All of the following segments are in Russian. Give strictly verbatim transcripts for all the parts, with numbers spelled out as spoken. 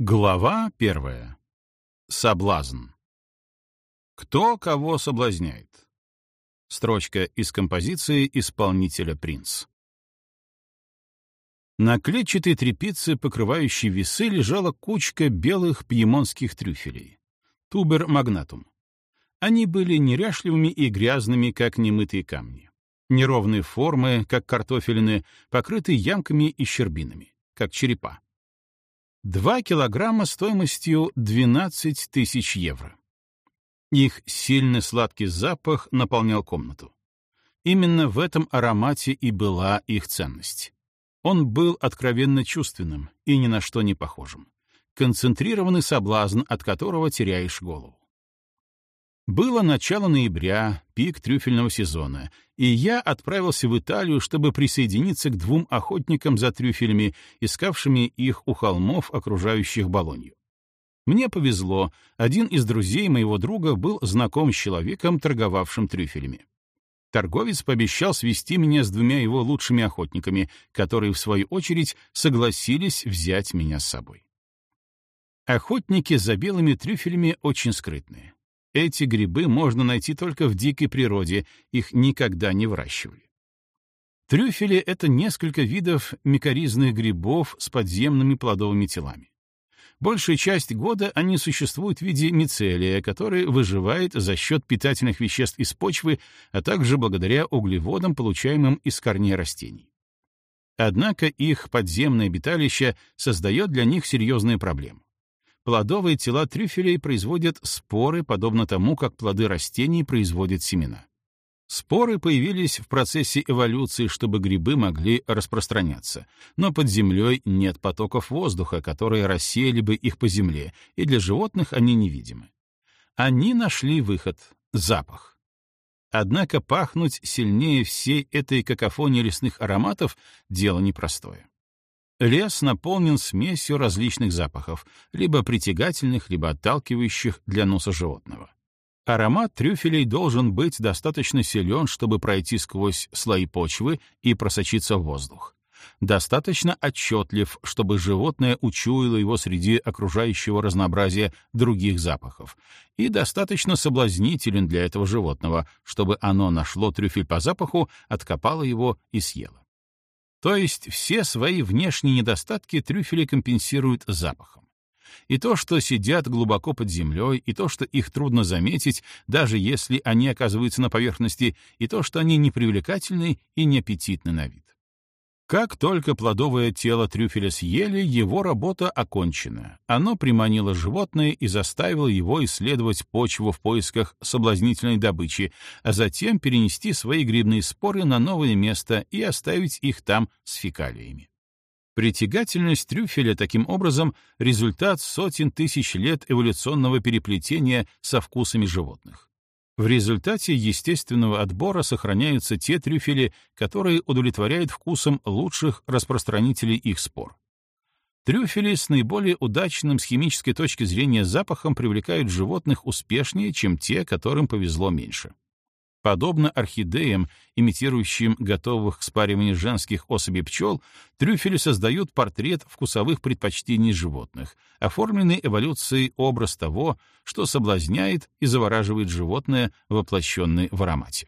Глава первая. Соблазн. Кто кого соблазняет? Строчка из композиции исполнителя «Принц». На клетчатой тряпице, покрывающей весы, лежала кучка белых пьемонтских трюфелей. Тубер магнатум. Они были неряшливыми и грязными, как немытые камни. Неровные формы, как картофелины, покрыты ямками и щербинами, как черепа. Два килограмма стоимостью двенадцать тысяч евро. Их сильный сладкий запах наполнял комнату. Именно в этом аромате и была их ценность. Он был откровенно чувственным и ни на что не похожим. Концентрированный соблазн, от которого теряешь голову. Было начало ноября, пик трюфельного сезона, и я отправился в Италию, чтобы присоединиться к двум охотникам за трюфелями, искавшими их у холмов, окружающих Болонью. Мне повезло, один из друзей моего друга был знаком с человеком, торговавшим трюфелями. Торговец пообещал свести меня с двумя его лучшими охотниками, которые, в свою очередь, согласились взять меня с собой. Охотники за белыми трюфелями очень скрытные. Эти грибы можно найти только в дикой природе, их никогда не выращивали. Трюфели — это несколько видов микоризных грибов с подземными плодовыми телами. Большую часть года они существуют в виде мицелия, который выживает за счет питательных веществ из почвы, а также благодаря углеводам, получаемым из корней растений. Однако их подземное обиталище создает для них серьезные проблемы. Плодовые тела трюфелей производят споры, подобно тому, как плоды растений производят семена. Споры появились в процессе эволюции, чтобы грибы могли распространяться, но под землей нет потоков воздуха, которые рассеяли бы их по земле, и для животных они невидимы. Они нашли выход — запах. Однако пахнуть сильнее всей этой какофонии лесных ароматов — дело непростое. Лес наполнен смесью различных запахов, либо притягательных, либо отталкивающих для носа животного. Аромат трюфелей должен быть достаточно силен, чтобы пройти сквозь слои почвы и просочиться в воздух. Достаточно отчетлив, чтобы животное учуяло его среди окружающего разнообразия других запахов. И достаточно соблазнителен для этого животного, чтобы оно нашло трюфель по запаху, откопало его и съело. То есть все свои внешние недостатки трюфели компенсируют запахом. И то, что сидят глубоко под землей, и то, что их трудно заметить, даже если они оказываются на поверхности, и то, что они непривлекательны и неаппетитны на вид. Как только плодовое тело трюфеля съели, его работа окончена. Оно приманило животное и заставило его исследовать почву в поисках соблазнительной добычи, а затем перенести свои грибные споры на новое место и оставить их там с фекалиями. Притягательность трюфеля, таким образом, результат сотен тысяч лет эволюционного переплетения со вкусами животных. В результате естественного отбора сохраняются те трюфели, которые удовлетворяют вкусом лучших распространителей их спор. Трюфели с наиболее удачным с химической точки зрения запахом привлекают животных успешнее, чем те, которым повезло меньше. Подобно орхидеям, имитирующим готовых к спариванию женских особей пчел, трюфели создают портрет вкусовых предпочтений животных, оформленный эволюцией образ того, что соблазняет и завораживает животное, воплощенное в аромате.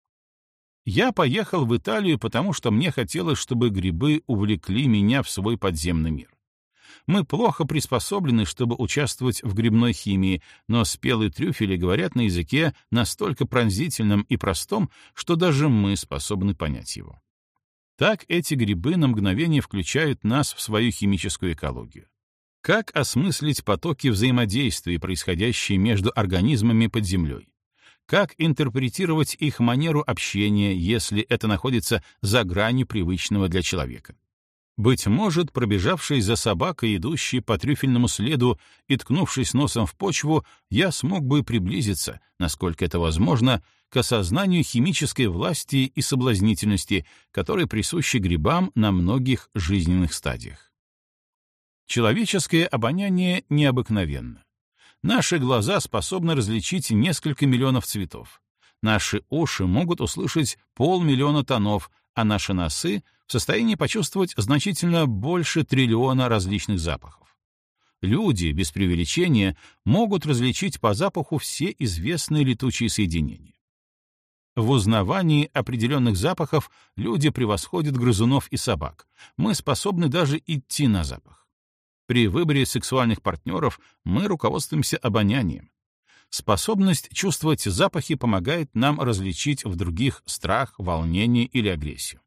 Я поехал в Италию, потому что мне хотелось, чтобы грибы увлекли меня в свой подземный мир. Мы плохо приспособлены, чтобы участвовать в грибной химии, но спелые трюфели говорят на языке настолько пронзительном и простом, что даже мы способны понять его. Так эти грибы на мгновение включают нас в свою химическую экологию. Как осмыслить потоки взаимодействия, происходящие между организмами под землей? Как интерпретировать их манеру общения, если это находится за гранью привычного для человека? Быть может, пробежавший за собакой, идущей по трюфельному следу и ткнувшись носом в почву, я смог бы приблизиться, насколько это возможно, к осознанию химической власти и соблазнительности, которые присущи грибам на многих жизненных стадиях. Человеческое обоняние необыкновенно. Наши глаза способны различить несколько миллионов цветов. Наши уши могут услышать полмиллиона тонов, а наши носы в состоянии почувствовать значительно больше триллиона различных запахов. Люди, без преувеличения, могут различить по запаху все известные летучие соединения. В узнавании определенных запахов люди превосходят грызунов и собак. Мы способны даже идти на запах. При выборе сексуальных партнеров мы руководствуемся обонянием. Способность чувствовать запахи помогает нам различить в других страх, волнение или агрессию.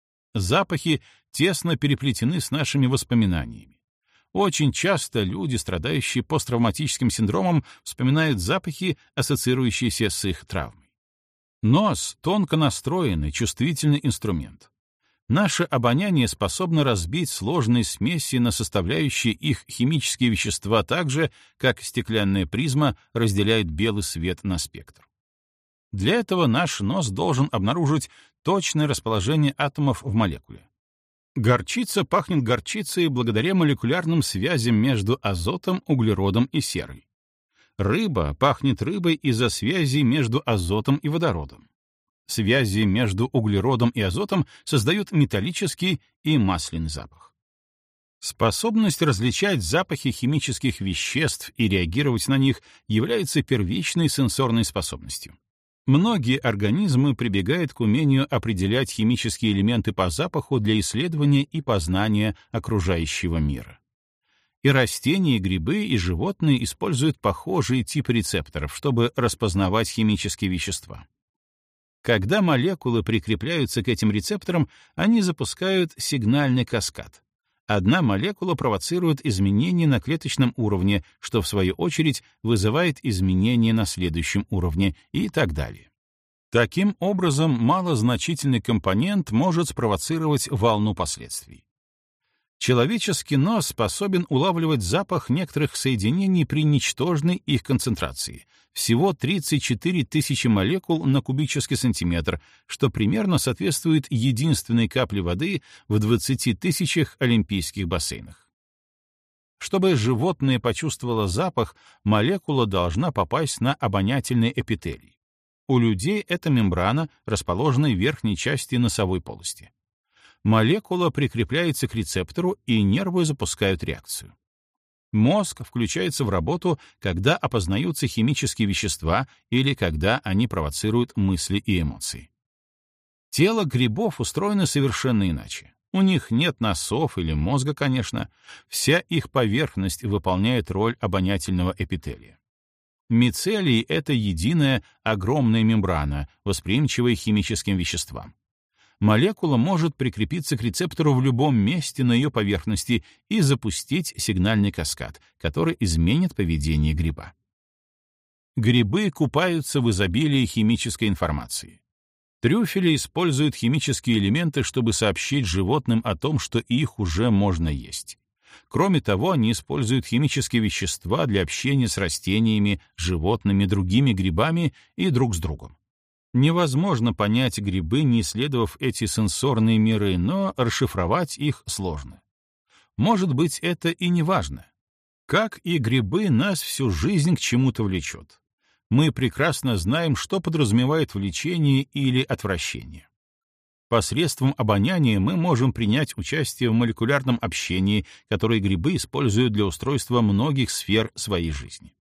Запахи тесно переплетены с нашими воспоминаниями. Очень часто люди, страдающие посттравматическим синдромом, вспоминают запахи, ассоциирующиеся с их травмой. Нос — тонко настроенный, чувствительный инструмент. Наше обоняние способно разбить сложные смеси на составляющие их химические вещества так же, как стеклянная призма разделяет белый свет на спектр. Для этого наш нос должен обнаружить точное расположение атомов в молекуле. Горчица пахнет горчицей благодаря молекулярным связям между азотом, углеродом и серой. Рыба пахнет рыбой из-за связи между азотом и водородом. Связи между углеродом и азотом создают металлический и масляный запах. Способность различать запахи химических веществ и реагировать на них является первичной сенсорной способностью. Многие организмы прибегают к умению определять химические элементы по запаху для исследования и познания окружающего мира. И растения, и грибы, и животные используют похожие типы рецепторов, чтобы распознавать химические вещества. Когда молекулы прикрепляются к этим рецепторам, они запускают сигнальный каскад. Одна молекула провоцирует изменения на клеточном уровне, что в свою очередь вызывает изменения на следующем уровне и так далее. Таким образом, малозначительный компонент может спровоцировать волну последствий. Человеческий нос способен улавливать запах некоторых соединений при ничтожной их концентрации, всего тридцать четыре тысячи молекул на кубический сантиметр, что примерно соответствует единственной капле воды в двадцати тысячах олимпийских бассейнах. Чтобы животное почувствовало запах, молекула должна попасть на обонятельный эпителий. У людей это мембрана, расположенная в верхней части носовой полости. Молекула прикрепляется к рецептору, и нервы запускают реакцию. Мозг включается в работу, когда опознаются химические вещества или когда они провоцируют мысли и эмоции. Тело грибов устроено совершенно иначе. У них нет носов или мозга, конечно. Вся их поверхность выполняет роль обонятельного эпителия. Мицелий — это единая огромная мембрана, восприимчивая к химическим веществам. Молекула может прикрепиться к рецептору в любом месте на ее поверхности и запустить сигнальный каскад, который изменит поведение гриба. Грибы купаются в изобилии химической информации. Трюфели используют химические элементы, чтобы сообщить животным о том, что их уже можно есть. Кроме того, они используют химические вещества для общения с растениями, животными, другими грибами и друг с другом. Невозможно понять грибы, не исследовав эти сенсорные миры, но расшифровать их сложно. Может быть, это и не важно. Как и грибы, нас всю жизнь к чему-то влечет. Мы прекрасно знаем, что подразумевает влечение или отвращение. Посредством обоняния мы можем принять участие в молекулярном общении, которое грибы используют для устройства многих сфер своей жизни.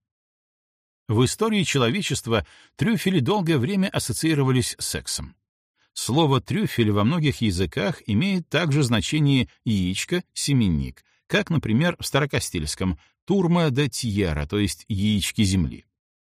В истории человечества трюфели долгое время ассоциировались с сексом. Слово «трюфель» во многих языках имеет также значение «яичко», «семенник», как, например, в старокастильском «турма де тьерра», то есть «яички земли».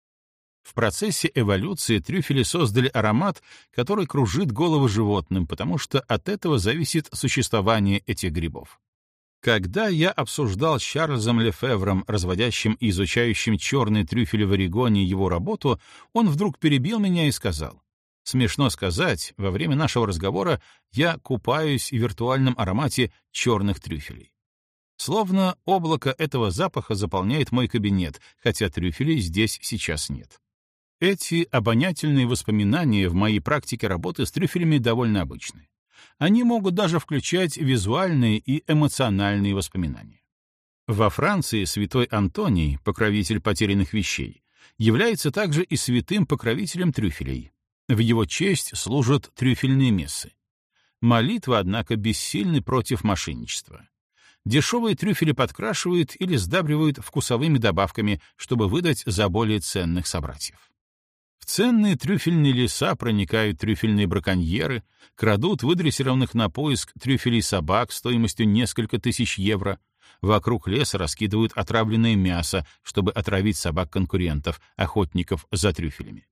В процессе эволюции трюфели создали аромат, который кружит головы животным, потому что от этого зависит существование этих грибов. Когда я обсуждал с Чарльзом Лефевром, разводящим и изучающим черные трюфели в Орегоне, его работу, он вдруг перебил меня и сказал: «Смешно сказать, во время нашего разговора я купаюсь в виртуальном аромате черных трюфелей. Словно облако этого запаха заполняет мой кабинет, хотя трюфелей здесь сейчас нет». Эти обонятельные воспоминания в моей практике работы с трюфелями довольно обычны. Они могут даже включать визуальные и эмоциональные воспоминания. Во Франции святой Антоний, покровитель потерянных вещей, является также и святым покровителем трюфелей. В его честь служат трюфельные мессы. Молитва, однако, бессильны против мошенничества. Дешевые трюфели подкрашивают или сдабривают вкусовыми добавками, чтобы выдать за более ценных собратьев. В ценные трюфельные леса проникают трюфельные браконьеры, крадут выдрессированных на поиск трюфелей собак стоимостью несколько тысяч евро. Вокруг леса раскидывают отравленное мясо, чтобы отравить собак-конкурентов, охотников за трюфелями.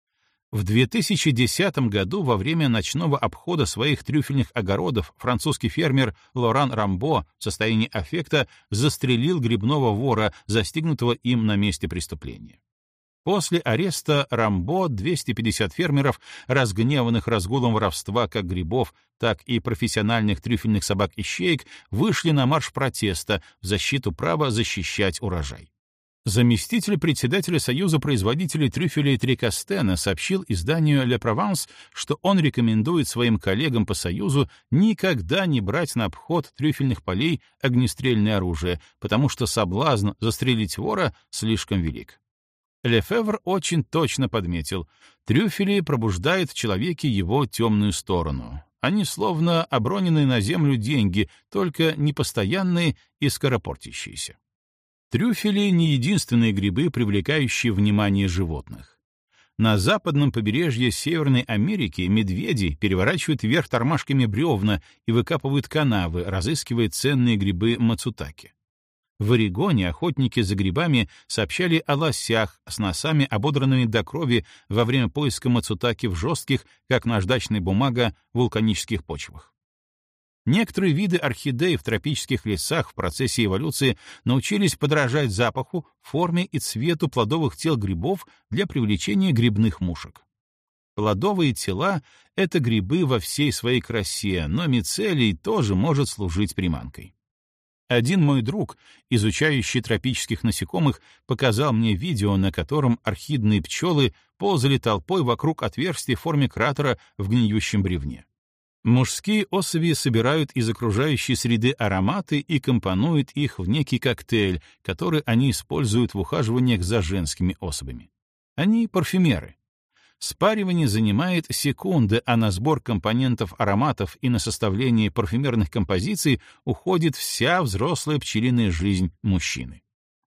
В две тысячи десятом году во время ночного обхода своих трюфельных огородов французский фермер Лоран Рамбо в состоянии аффекта застрелил грибного вора, застигнутого им на месте преступления. После ареста Рамбо двести пятьдесят фермеров, разгневанных разгулом воровства как грибов, так и профессиональных трюфельных собак-ищеек, вышли на марш протеста в защиту права защищать урожай. Заместитель председателя Союза производителей трюфелей Трикастена сообщил изданию «Le Provence», что он рекомендует своим коллегам по Союзу никогда не брать на обход трюфельных полей огнестрельное оружие, потому что соблазн застрелить вора слишком велик. Лефевр очень точно подметил, трюфели пробуждают в человеке его темную сторону. Они словно оброненные на землю деньги, только непостоянные и скоропортящиеся. Трюфели — не единственные грибы, привлекающие внимание животных. На западном побережье Северной Америки медведи переворачивают вверх тормашками бревна и выкапывают канавы, разыскивая ценные грибы мацутаки. В Орегоне охотники за грибами сообщали о лосях с носами, ободранными до крови во время поиска мацутаки в жестких, как наждачная бумага, вулканических почвах. Некоторые виды орхидей в тропических лесах в процессе эволюции научились подражать запаху, форме и цвету плодовых тел грибов для привлечения грибных мушек. Плодовые тела — это грибы во всей своей красе, но мицелий тоже может служить приманкой. Один мой друг, изучающий тропических насекомых, показал мне видео, на котором орхидные пчелы ползали толпой вокруг отверстия в форме кратера в гниющем бревне. Мужские особи собирают из окружающей среды ароматы и компонуют их в некий коктейль, который они используют в ухаживаниях за женскими особями. Они парфюмеры. Спаривание занимает секунды, а на сбор компонентов ароматов и на составление парфюмерных композиций уходит вся взрослая пчелиная жизнь мужчины.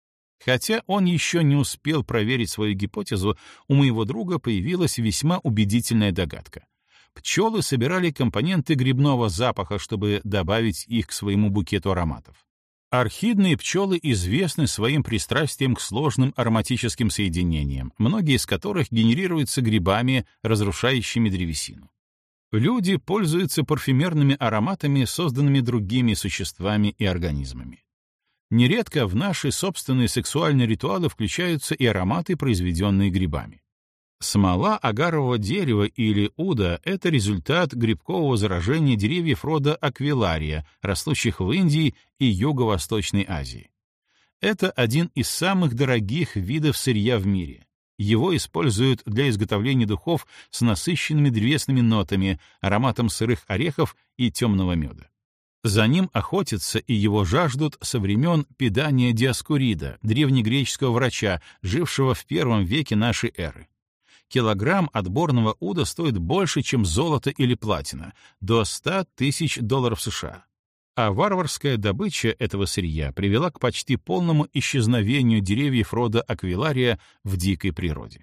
Хотя он еще не успел проверить свою гипотезу, у моего друга появилась весьма убедительная догадка. Пчелы собирали компоненты грибного запаха, чтобы добавить их к своему букету ароматов. Орхидные пчелы известны своим пристрастием к сложным ароматическим соединениям, многие из которых генерируются грибами, разрушающими древесину. Люди пользуются парфюмерными ароматами, созданными другими существами и организмами. Нередко в наши собственные сексуальные ритуалы включаются и ароматы, произведенные грибами. Смола агарового дерева или уда — это результат грибкового заражения деревьев рода аквилария, растущих в Индии и Юго-Восточной Азии. Это один из самых дорогих видов сырья в мире. Его используют для изготовления духов с насыщенными древесными нотами, ароматом сырых орехов и темного меда. За ним охотятся и его жаждут со времен Педания Диоскурида, древнегреческого врача, жившего в первом веке нашей эры. Килограмм отборного уда стоит больше, чем золото или платина, до ста тысяч долларов США. А варварская добыча этого сырья привела к почти полному исчезновению деревьев рода аквилария в дикой природе.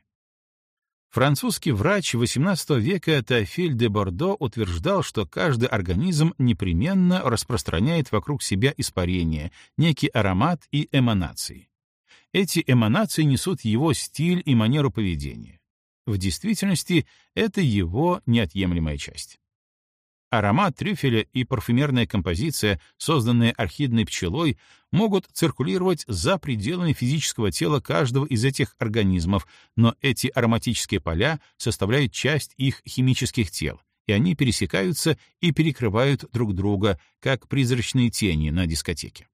Французский врач восемнадцатого века Теофиль де Бордо утверждал, что каждый организм непременно распространяет вокруг себя испарение, некий аромат и эманации. Эти эманации несут его стиль и манеру поведения. В действительности, это его неотъемлемая часть. Аромат трюфеля и парфюмерная композиция, созданные орхидной пчелой, могут циркулировать за пределами физического тела каждого из этих организмов, но эти ароматические поля составляют часть их химических тел, и они пересекаются и перекрывают друг друга, как призрачные тени на дискотеке.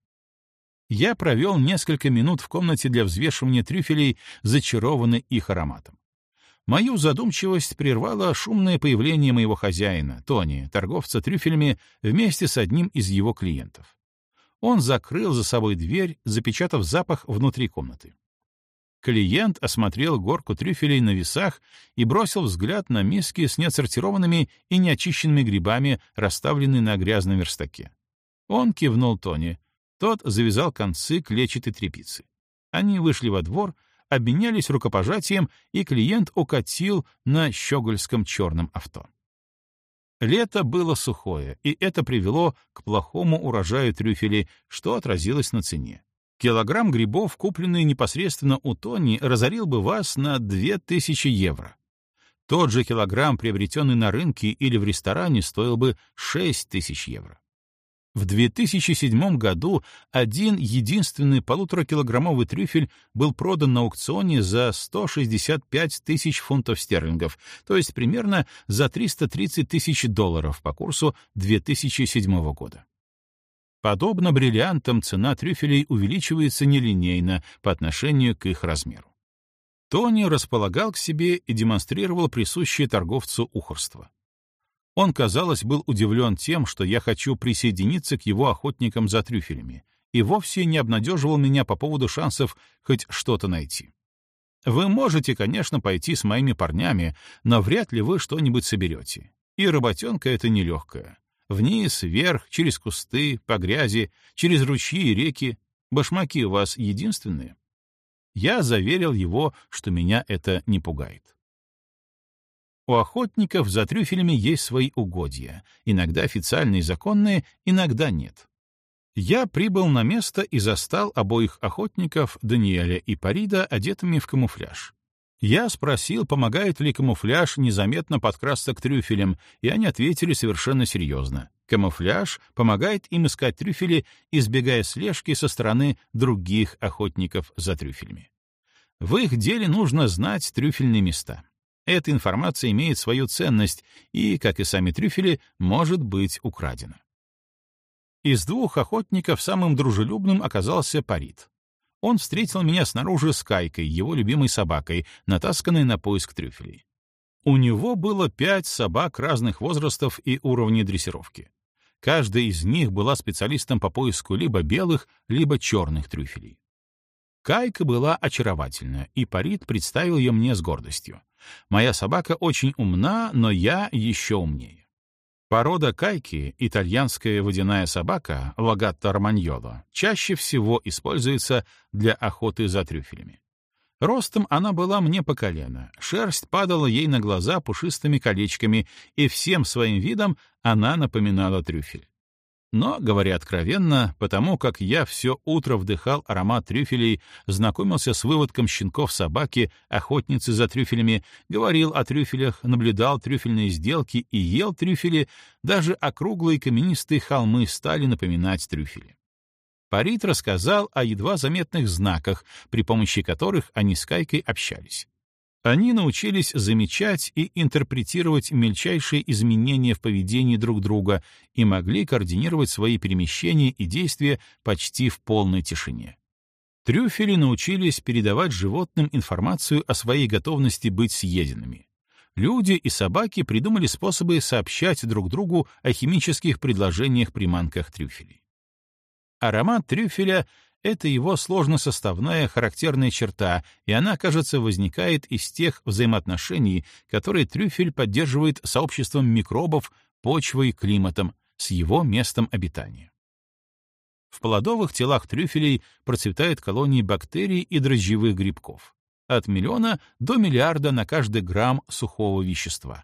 Я провел несколько минут в комнате для взвешивания трюфелей, зачарованный их ароматом. Мою задумчивость прервало шумное появление моего хозяина, Тони, торговца трюфелями, вместе с одним из его клиентов. Он закрыл за собой дверь, запечатав запах внутри комнаты. Клиент осмотрел горку трюфелей на весах и бросил взгляд на миски с неотсортированными и неочищенными грибами, расставленные на грязном верстаке. Он кивнул Тони. Тот завязал концы клетчатой тряпицы. Они вышли во двор, обменялись рукопожатием, и клиент укатил на щегольском черном авто. Лето было сухое, и это привело к плохому урожаю трюфелей, что отразилось на цене. Килограмм грибов, купленный непосредственно у Тони, разорил бы вас на две тысячи евро. Тот же килограмм, приобретенный на рынке или в ресторане, стоил бы шесть тысяч евро. В две тысячи седьмом году один единственный полуторакилограммовый трюфель был продан на аукционе за сто шестьдесят пять тысяч фунтов стерлингов, то есть примерно за триста тридцать тысяч долларов по курсу две тысячи седьмого года. Подобно бриллиантам, цена трюфелей увеличивается нелинейно по отношению к их размеру. Тони располагал к себе и демонстрировал присущее торговцу ухарство. Он, казалось, был удивлен тем, что я хочу присоединиться к его охотникам за трюфелями, и вовсе не обнадеживал меня по поводу шансов хоть что-то найти. Вы можете, конечно, пойти с моими парнями, но вряд ли вы что-нибудь соберете. И работенка эта нелегкая. Вниз, вверх, через кусты, по грязи, через ручьи и реки. Башмаки у вас единственные? Я заверил его, что меня это не пугает. У охотников за трюфелями есть свои угодья, иногда официальные и законные, иногда нет. Я прибыл на место и застал обоих охотников, Даниэля и Парида, одетыми в камуфляж. Я спросил, помогает ли камуфляж незаметно подкрасться к трюфелям, и они ответили совершенно серьезно. Камуфляж помогает им искать трюфели, избегая слежки со стороны других охотников за трюфелями. В их деле нужно знать трюфельные места. Эта информация имеет свою ценность и, как и сами трюфели, может быть украдена. Из двух охотников самым дружелюбным оказался Парид. Он встретил меня снаружи с Кайкой, его любимой собакой, натасканной на поиск трюфелей. У него было пять собак разных возрастов и уровней дрессировки. Каждая из них была специалистом по поиску либо белых, либо черных трюфелей. Кайка была очаровательна, и Парид представил ее мне с гордостью. Моя собака очень умна, но я еще умнее. Порода кайки, итальянская водяная собака, лагатто романьоло, чаще всего используется для охоты за трюфелями. Ростом она была мне по колено, шерсть падала ей на глаза пушистыми колечками, и всем своим видом она напоминала трюфель. Но, говоря откровенно, потому как я все утро вдыхал аромат трюфелей, знакомился с выводком щенков собаки, охотницы за трюфелями, говорил о трюфелях, наблюдал трюфельные сделки и ел трюфели, даже округлые каменистые холмы стали напоминать трюфели. Парид рассказал о едва заметных знаках, при помощи которых они с Кайкой общались. Они научились замечать и интерпретировать мельчайшие изменения в поведении друг друга и могли координировать свои перемещения и действия почти в полной тишине. Трюфели научились передавать животным информацию о своей готовности быть съеденными. Люди и собаки придумали способы сообщать друг другу о химических предложениях-приманках трюфелей. Аромат трюфеля — это его сложносоставная характерная черта, и она, кажется, возникает из тех взаимоотношений, которые трюфель поддерживает с сообществом микробов, почвой, климатом, с его местом обитания. В плодовых телах трюфелей процветают колонии бактерий и дрожжевых грибков. От миллиона до миллиарда на каждый грамм сухого вещества.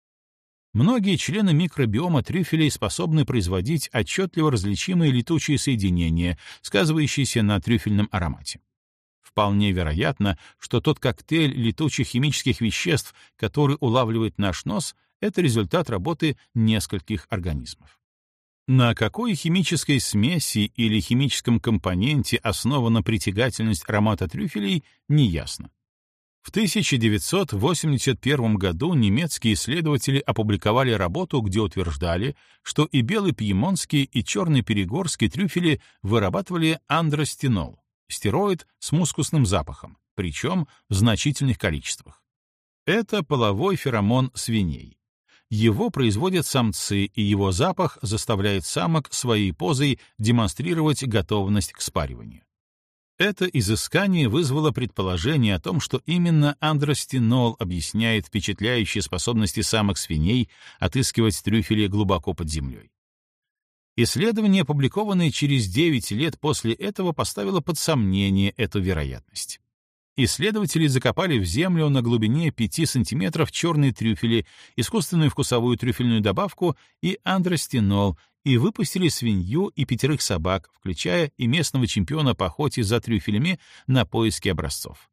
Многие члены микробиома трюфелей способны производить отчетливо различимые летучие соединения, сказывающиеся на трюфельном аромате. Вполне вероятно, что тот коктейль летучих химических веществ, который улавливает наш нос, это результат работы нескольких организмов. На какой химической смеси или химическом компоненте основана притягательность аромата трюфелей, неясно. В тысяча девятьсот восемьдесят первом году немецкие исследователи опубликовали работу, где утверждали, что и белый пьемонтский, и черный перегорский трюфели вырабатывали андростенол, стероид с мускусным запахом, причем в значительных количествах. Это половой феромон свиней. Его производят самцы, и его запах заставляет самок своей позой демонстрировать готовность к спариванию. Это изыскание вызвало предположение о том, что именно андростенол объясняет впечатляющие способности самок свиней отыскивать трюфели глубоко под землей. Исследование, опубликованное через девять лет после этого, поставило под сомнение эту вероятность. Исследователи закопали в землю на глубине пяти сантиметров черные трюфели, искусственную вкусовую трюфельную добавку и андростенол, и выпустили свинью и пятерых собак, включая и местного чемпиона по охоте за трюфелями, на поиски образцов.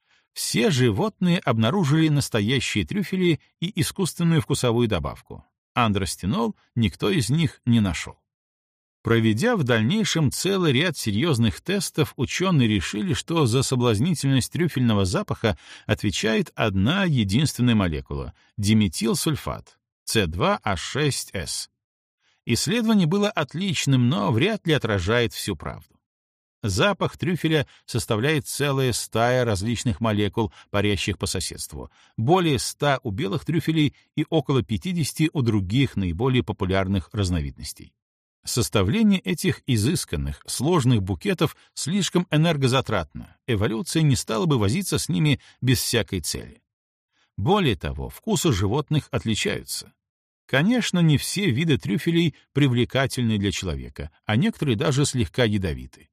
Все животные обнаружили настоящие трюфели и искусственную вкусовую добавку. Андростенол никто из них не нашел. Проведя в дальнейшем целый ряд серьезных тестов, ученые решили, что за соблазнительность трюфельного запаха отвечает одна единственная молекула — диметилсульфат, си два эйч шесть эс. Исследование было отличным, но вряд ли отражает всю правду. Запах трюфеля составляет целая стая различных молекул, парящих по соседству, более ста у белых трюфелей и около пятидесяти у других наиболее популярных разновидностей. Составление этих изысканных, сложных букетов слишком энергозатратно, эволюция не стала бы возиться с ними без всякой цели. Более того, вкусы животных отличаются. Конечно, не все виды трюфелей привлекательны для человека, а некоторые даже слегка ядовиты.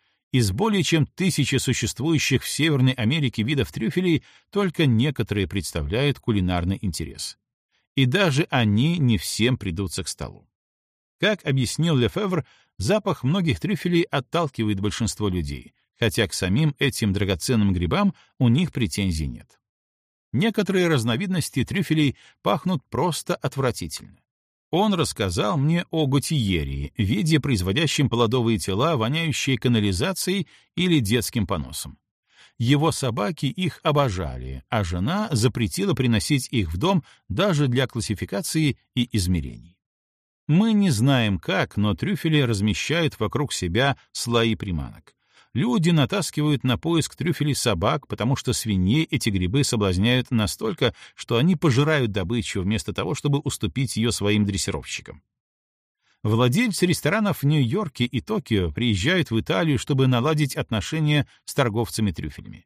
Из более чем тысячи существующих в Северной Америке видов трюфелей только некоторые представляют кулинарный интерес. И даже они не всем придутся к столу. Как объяснил Лефевр, запах многих трюфелей отталкивает большинство людей, хотя к самим этим драгоценным грибам у них претензий нет. Некоторые разновидности трюфелей пахнут просто отвратительно. Он рассказал мне о готиерии, виде, производящем плодовые тела, воняющие канализацией или детским поносом. Его собаки их обожали, а жена запретила приносить их в дом даже для классификации и измерений. Мы не знаем как, но трюфели размещают вокруг себя слои приманок. Люди натаскивают на поиск трюфелей собак, потому что свиней эти грибы соблазняют настолько, что они пожирают добычу вместо того, чтобы уступить ее своим дрессировщикам. Владельцы ресторанов в Нью-Йорке и Токио приезжают в Италию, чтобы наладить отношения с торговцами трюфелями.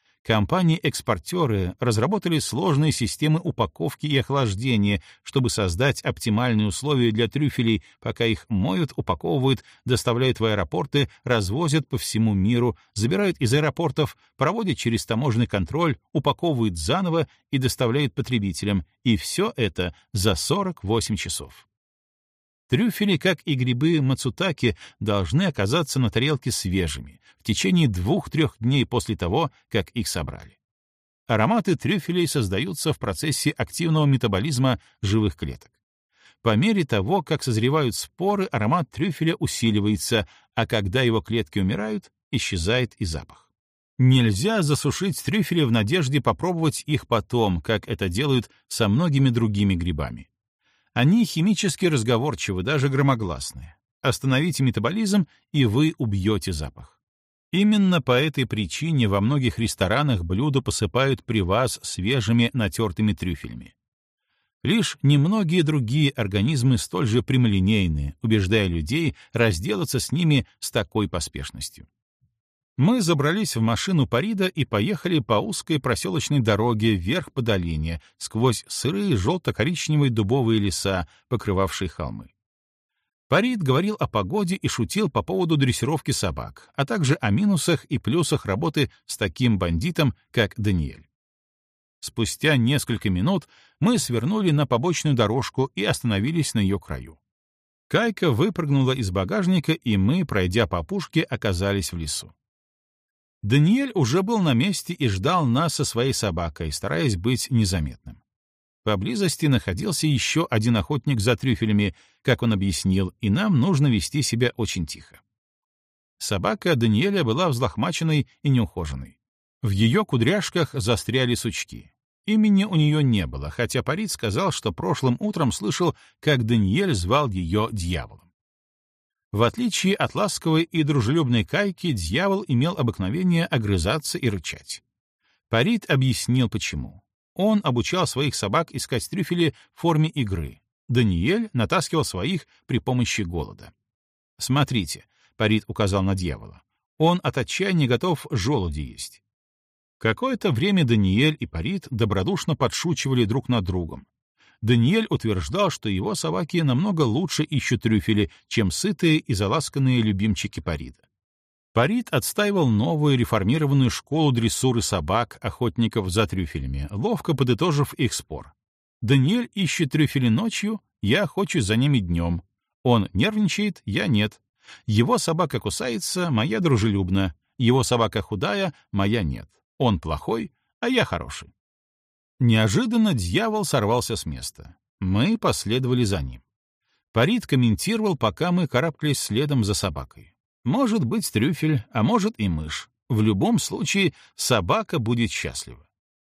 Компании-экспортеры разработали сложные системы упаковки и охлаждения, чтобы создать оптимальные условия для трюфелей, пока их моют, упаковывают, доставляют в аэропорты, развозят по всему миру, забирают из аэропортов, проводят через таможенный контроль, упаковывают заново и доставляют потребителям, и все это за сорок восемь часов. Трюфели, как и грибы мацутаке, должны оказаться на тарелке свежими в течение двух-трех дней после того, как их собрали. Ароматы трюфелей создаются в процессе активного метаболизма живых клеток. По мере того, как созревают споры, аромат трюфеля усиливается, а когда его клетки умирают, исчезает и запах. Нельзя засушить трюфели в надежде попробовать их потом, как это делают со многими другими грибами. Они химически разговорчивы, даже громогласны. Остановите метаболизм, и вы убьете запах. Именно по этой причине во многих ресторанах блюда посыпают при вас свежими натертыми трюфелями. Лишь немногие другие организмы столь же прямолинейны, убеждая людей разделаться с ними с такой поспешностью. Мы забрались в машину Парида и поехали по узкой проселочной дороге вверх по долине, сквозь сырые желто-коричневые дубовые леса, покрывавшие холмы. Парид говорил о погоде и шутил по поводу дрессировки собак, а также о минусах и плюсах работы с таким бандитом, как Даниэль. Спустя несколько минут мы свернули на побочную дорожку и остановились на ее краю. Кайка выпрыгнула из багажника, и мы, пройдя по опушке, оказались в лесу. Даниэль уже был на месте и ждал нас со своей собакой, стараясь быть незаметным. Поблизости находился еще один охотник за трюфелями, как он объяснил, и нам нужно вести себя очень тихо. Собака Даниэля была взлохмаченной и неухоженной. В ее кудряшках застряли сучки. Имени у нее не было, хотя Парид сказал, что прошлым утром слышал, как Даниэль звал ее дьяволом. В отличие от ласковой и дружелюбной Кайки, дьявол имел обыкновение огрызаться и рычать. Парид объяснил, почему. Он обучал своих собак искать трюфели в форме игры. Даниэль натаскивал своих при помощи голода. «Смотрите», — Парид указал на дьявола, — «он от отчаяния готов желуди есть». Какое-то время Даниэль и Парид добродушно подшучивали друг над другом. Даниэль утверждал, что его собаки намного лучше ищут трюфели, чем сытые и заласканные любимчики Парида. Парид отстаивал новую реформированную школу дрессуры собак, охотников за трюфелями, ловко подытожив их спор. Даниэль ищет трюфели ночью, я охочусь за ними днем. Он нервничает, я нет. Его собака кусается, моя дружелюбна. Его собака худая, моя нет. Он плохой, а я хороший. Неожиданно дьявол сорвался с места. Мы последовали за ним. Парид комментировал, пока мы карабкались следом за собакой. Может быть трюфель, а может и мышь. В любом случае собака будет счастлива.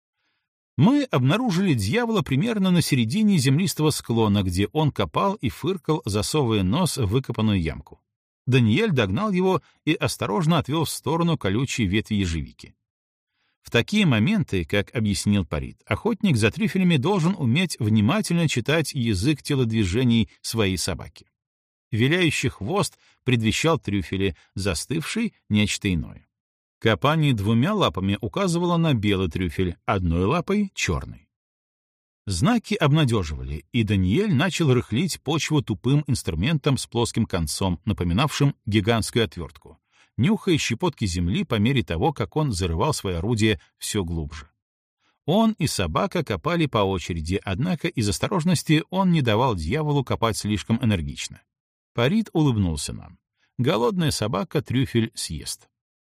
Мы обнаружили дьявола примерно на середине землистого склона, где он копал и фыркал, засовывая нос в выкопанную ямку. Даниэль догнал его и осторожно отвел в сторону колючие ветви ежевики. В такие моменты, как объяснил Парид, охотник за трюфелями должен уметь внимательно читать язык телодвижений своей собаки. Виляющий хвост предвещал трюфели, застывший — нечто иное. Копание двумя лапами указывало на белый трюфель, одной лапой — черный. Знаки обнадеживали, и Даниэль начал рыхлить почву тупым инструментом с плоским концом, напоминавшим гигантскую отвертку, нюхая щепотки земли по мере того, как он зарывал свое орудие все глубже. Он и собака копали по очереди, однако из осторожности он не давал дьяволу копать слишком энергично. Парид улыбнулся нам. Голодная собака трюфель съест.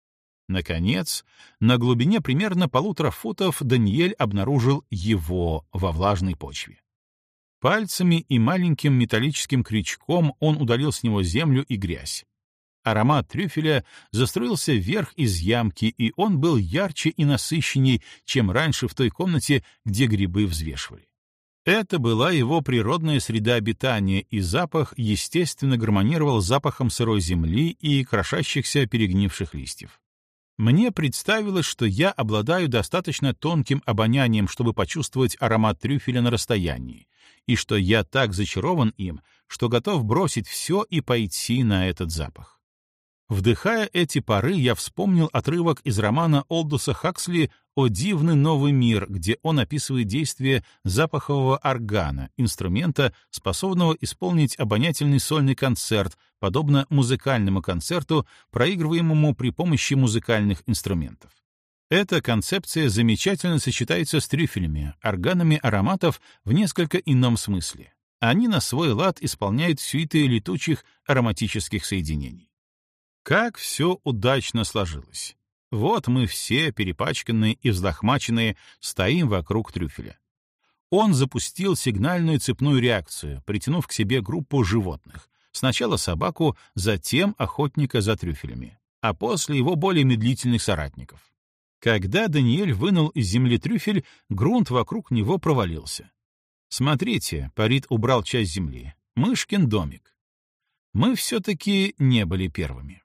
Наконец, на глубине примерно полутора футов Даниэль обнаружил его во влажной почве. Пальцами и маленьким металлическим крючком он удалил с него землю и грязь. Аромат трюфеля заструился вверх из ямки, и он был ярче и насыщенней, чем раньше в той комнате, где грибы взвешивали. Это была его природная среда обитания, и запах, естественно, гармонировал с запахом сырой земли и крошащихся перегнивших листьев. Мне представилось, что я обладаю достаточно тонким обонянием, чтобы почувствовать аромат трюфеля на расстоянии, и что я так зачарован им, что готов бросить все и пойти на этот запах. Вдыхая эти пары, я вспомнил отрывок из романа Олдоса Хаксли «О дивный новый мир», где он описывает действие запахового органа, инструмента, способного исполнить обонятельный сольный концерт, подобно музыкальному концерту, проигрываемому при помощи музыкальных инструментов. Эта концепция замечательно сочетается с трюфелями, органами ароматов в несколько ином смысле. Они на свой лад исполняют сюиты летучих ароматических соединений. Как все удачно сложилось. Вот мы все, перепачканные и взлохмаченные, стоим вокруг трюфеля. Он запустил сигнальную цепную реакцию, притянув к себе группу животных. Сначала собаку, затем охотника за трюфелями, а после его более медлительных соратников. Когда Даниэль вынул из земли трюфель, грунт вокруг него провалился. Смотрите, Парид убрал часть земли. Мышкин домик. Мы все-таки не были первыми.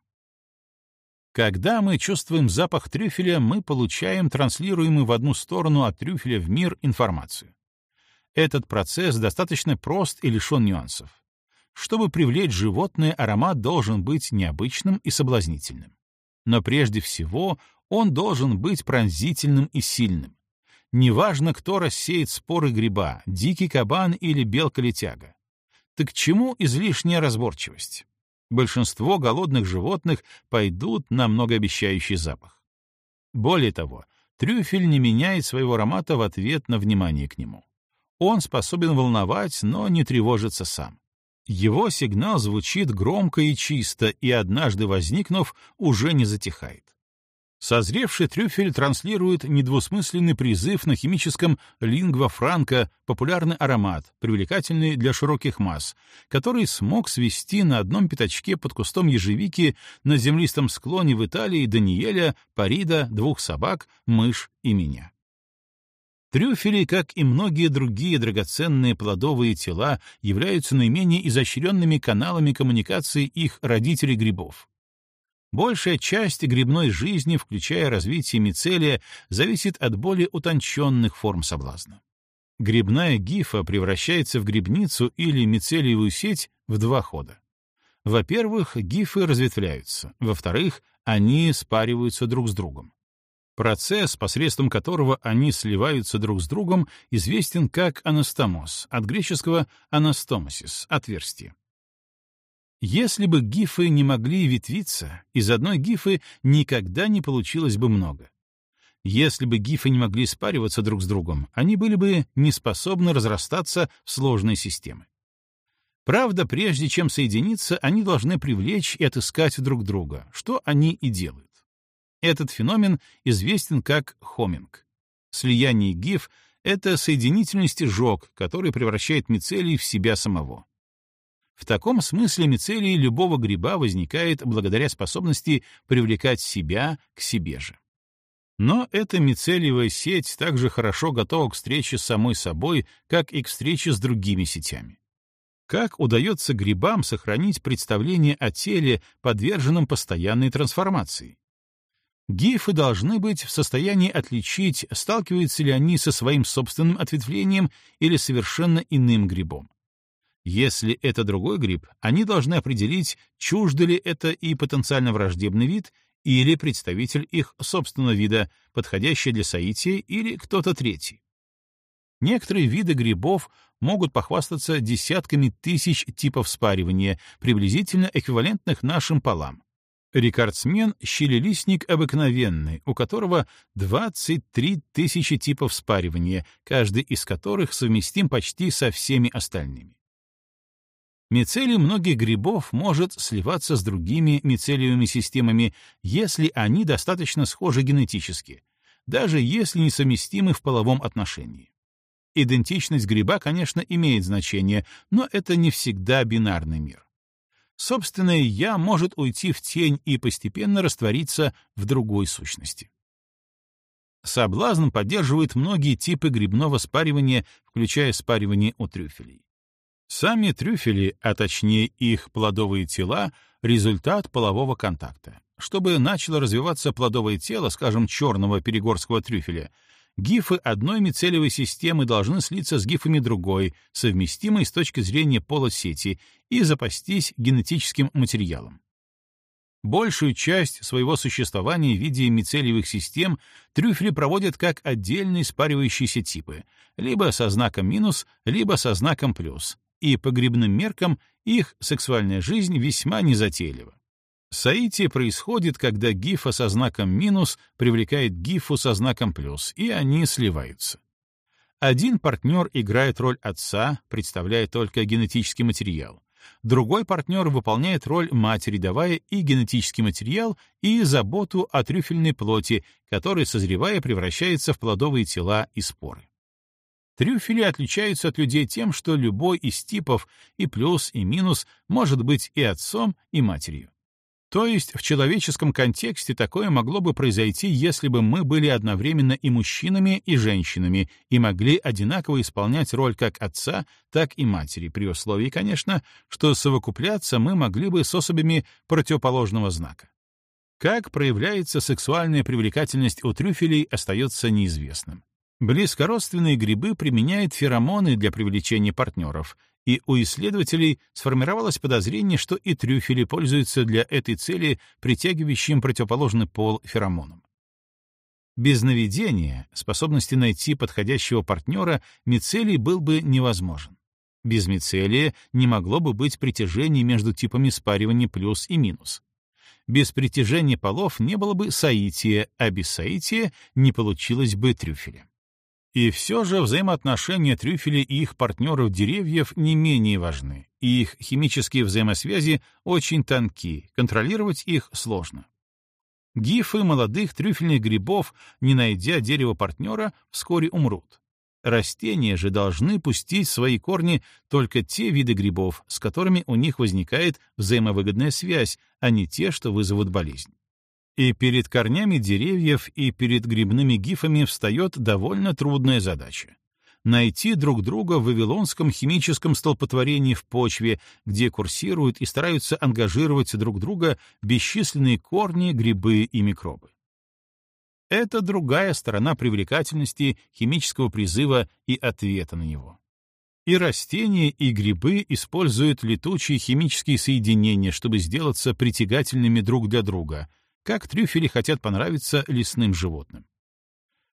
Когда мы чувствуем запах трюфеля, мы получаем транслируемую в одну сторону от трюфеля в мир информацию. Этот процесс достаточно прост и лишен нюансов. Чтобы привлечь животное, аромат должен быть необычным и соблазнительным. Но прежде всего он должен быть пронзительным и сильным. Неважно, кто рассеет споры гриба, дикий кабан или белка-летяга. Так к чему излишняя разборчивость? Большинство голодных животных пойдут на многообещающий запах. Более того, трюфель не меняет своего аромата в ответ на внимание к нему. Он способен волновать, но не тревожится сам. Его сигнал звучит громко и чисто, и однажды возникнув, уже не затихает. Созревший трюфель транслирует недвусмысленный призыв на химическом лингва франка, популярный аромат, привлекательный для широких масс, который смог свести на одном пятачке под кустом ежевики на землистом склоне в Италии Даниэля, Парида, двух собак, мышь и меня. Трюфели, как и многие другие драгоценные плодовые тела, являются наименее изощренными каналами коммуникации их родителей грибов. Большая часть грибной жизни, включая развитие мицелия, зависит от более утонченных форм соблазна. Грибная гифа превращается в грибницу или мицелиевую сеть в два хода. Во-первых, гифы разветвляются. Во-вторых, они спариваются друг с другом. Процесс, посредством которого они сливаются друг с другом, известен как анастомоз, от греческого «анастомосис» — отверстие. Если бы гифы не могли ветвиться, из одной гифы никогда не получилось бы много. Если бы гифы не могли спариваться друг с другом, они были бы не способны разрастаться в сложные системы. Правда, прежде чем соединиться, они должны привлечь и отыскать друг друга, что они и делают. Этот феномен известен как хоминг. Слияние гиф — это соединительный стежок, который превращает мицелий в себя самого. В таком смысле мицелий любого гриба возникает благодаря способности привлекать себя к себе же. Но эта мицелиевая сеть также хорошо готова к встрече с самой собой, как и к встрече с другими сетями. Как удается грибам сохранить представление о теле, подверженном постоянной трансформации? Гифы должны быть в состоянии отличить, сталкиваются ли они со своим собственным ответвлением или совершенно иным грибом. Если это другой гриб, они должны определить, чуждо ли это и потенциально враждебный вид, или представитель их собственного вида, подходящий для соития, или кто-то третий. Некоторые виды грибов могут похвастаться десятками тысяч типов спаривания, приблизительно эквивалентных нашим полам. Рекордсмен — щелелистник обыкновенный, у которого двадцать три тысячи типов спаривания, каждый из которых совместим почти со всеми остальными. Мицелий многих грибов может сливаться с другими мицелиевыми системами, если они достаточно схожи генетически, даже если несовместимы в половом отношении. Идентичность гриба, конечно, имеет значение, но это не всегда бинарный мир. Собственное «я» может уйти в тень и постепенно раствориться в другой сущности. Соблазн поддерживает многие типы грибного спаривания, включая спаривание у трюфелей. Сами трюфели, а точнее их плодовые тела, — результат полового контакта. Чтобы начало развиваться плодовое тело, скажем, черного перегорского трюфеля, гифы одной мицелиевой системы должны слиться с гифами другой, совместимой с точки зрения пола сети, и запастись генетическим материалом. Большую часть своего существования в виде мицелиевых систем трюфели проводят как отдельные спаривающиеся типы, либо со знаком минус, либо со знаком плюс, и по грибным меркам их сексуальная жизнь весьма незатейлива. Соитие происходит, когда гифа со знаком минус привлекает гифу со знаком плюс, и они сливаются. Один партнер играет роль отца, представляя только генетический материал. Другой партнер выполняет роль матери, давая и генетический материал, и заботу о трюфельной плоти, которая, созревая, превращается в плодовые тела и споры. Трюфели отличаются от людей тем, что любой из типов, и плюс, и минус, может быть и отцом, и матерью. То есть в человеческом контексте такое могло бы произойти, если бы мы были одновременно и мужчинами, и женщинами, и могли одинаково исполнять роль как отца, так и матери, при условии, конечно, что совокупляться мы могли бы с особями противоположного знака. Как проявляется сексуальная привлекательность у трюфелей, остается неизвестным. Близкородственные грибы применяют феромоны для привлечения партнеров, и у исследователей сформировалось подозрение, что и трюфели пользуются для этой цели притягивающим противоположный пол феромоном. Без наведения, способности найти подходящего партнера, мицелий был бы невозможен. Без мицелия не могло бы быть притяжения между типами спаривания плюс и минус. Без притяжения полов не было бы соития, а без соития не получилось бы трюфеля. И все же взаимоотношения трюфелей и их партнеров деревьев не менее важны, и их химические взаимосвязи очень тонки, контролировать их сложно. Гифы молодых трюфельных грибов, не найдя дерева партнера, вскоре умрут. Растения же должны пустить в свои корни только те виды грибов, с которыми у них возникает взаимовыгодная связь, а не те, что вызовут болезнь. И перед корнями деревьев и перед грибными гифами встает довольно трудная задача — найти друг друга в вавилонском химическом столпотворении в почве, где курсируют и стараются ангажировать друг друга бесчисленные корни, грибы и микробы. Это другая сторона привлекательности химического призыва и ответа на него. И растения, и грибы используют летучие химические соединения, чтобы сделаться притягательными друг для друга, как трюфели хотят понравиться лесным животным.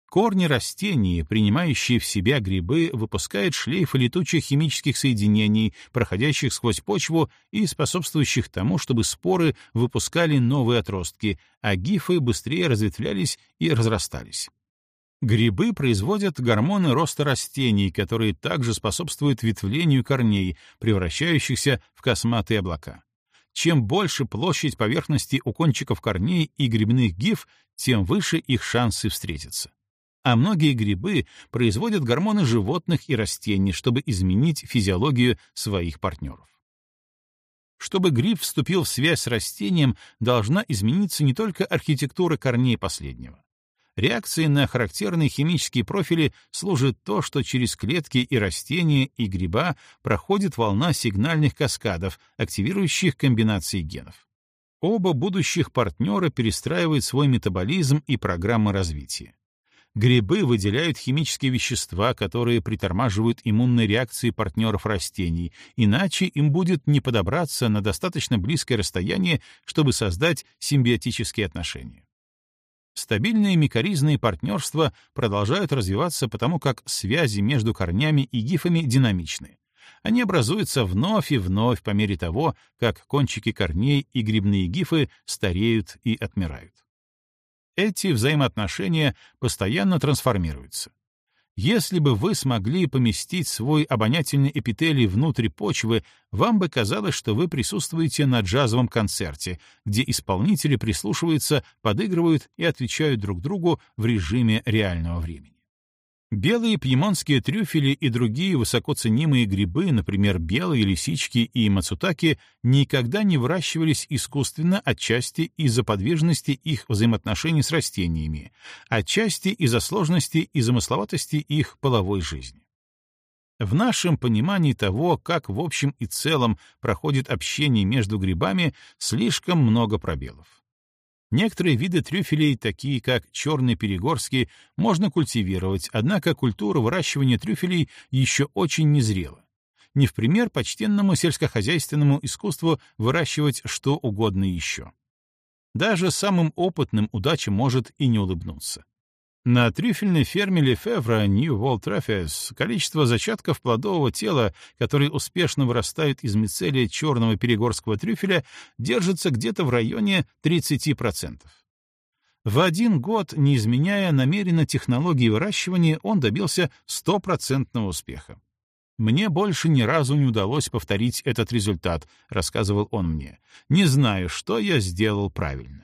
Корни растений, принимающие в себя грибы, выпускают шлейфы летучих химических соединений, проходящих сквозь почву и способствующих тому, чтобы споры выпускали новые отростки, а гифы быстрее разветвлялись и разрастались. Грибы производят гормоны роста растений, которые также способствуют ветвлению корней, превращающихся в косматые облака. Чем больше площадь поверхности у кончиков корней и грибных гиф, тем выше их шансы встретиться. А многие грибы производят гормоны животных и растений, чтобы изменить физиологию своих партнеров. Чтобы гриб вступил в связь с растением, должна измениться не только архитектура корней последнего. Реакцией на характерные химические профили служит то, что через клетки и растения, и гриба проходит волна сигнальных каскадов, активирующих комбинации генов. Оба будущих партнера перестраивают свой метаболизм и программы развития. Грибы выделяют химические вещества, которые притормаживают иммунные реакции партнеров растений, иначе им будет не подобраться на достаточно близкое расстояние, чтобы создать симбиотические отношения. Стабильные микоризные партнерства продолжают развиваться потому, как связи между корнями и гифами динамичны. Они образуются вновь и вновь по мере того, как кончики корней и грибные гифы стареют и отмирают. Эти взаимоотношения постоянно трансформируются. Если бы вы смогли поместить свой обонятельный эпителий внутрь почвы, вам бы казалось, что вы присутствуете на джазовом концерте, где исполнители прислушиваются, подыгрывают и отвечают друг другу в режиме реального времени. Белые пьемонтские трюфели и другие высоко ценимые грибы, например, белые лисички и мацутаки, никогда не выращивались искусственно отчасти из-за подвижности их взаимоотношений с растениями, отчасти из-за сложности и замысловатости их половой жизни. В нашем понимании того, как в общем и целом проходит общение между грибами, слишком много пробелов. Некоторые виды трюфелей, такие как черный перегорский, можно культивировать, однако культура выращивания трюфелей еще очень незрела. Не в пример почтенному сельскохозяйственному искусству выращивать что угодно еще. Даже самым опытным удача может и не улыбнуться. На трюфельной ферме Лефевра, Нью-Волт-Раффес, количество зачатков плодового тела, которые успешно вырастают из мицелия черного перегорского трюфеля, держится где-то в районе тридцати процентов. В один год, не изменяя намеренно технологии выращивания, он добился стопроцентного успеха. «Мне больше ни разу не удалось повторить этот результат», — рассказывал он мне. «Не знаю, что я сделал правильно».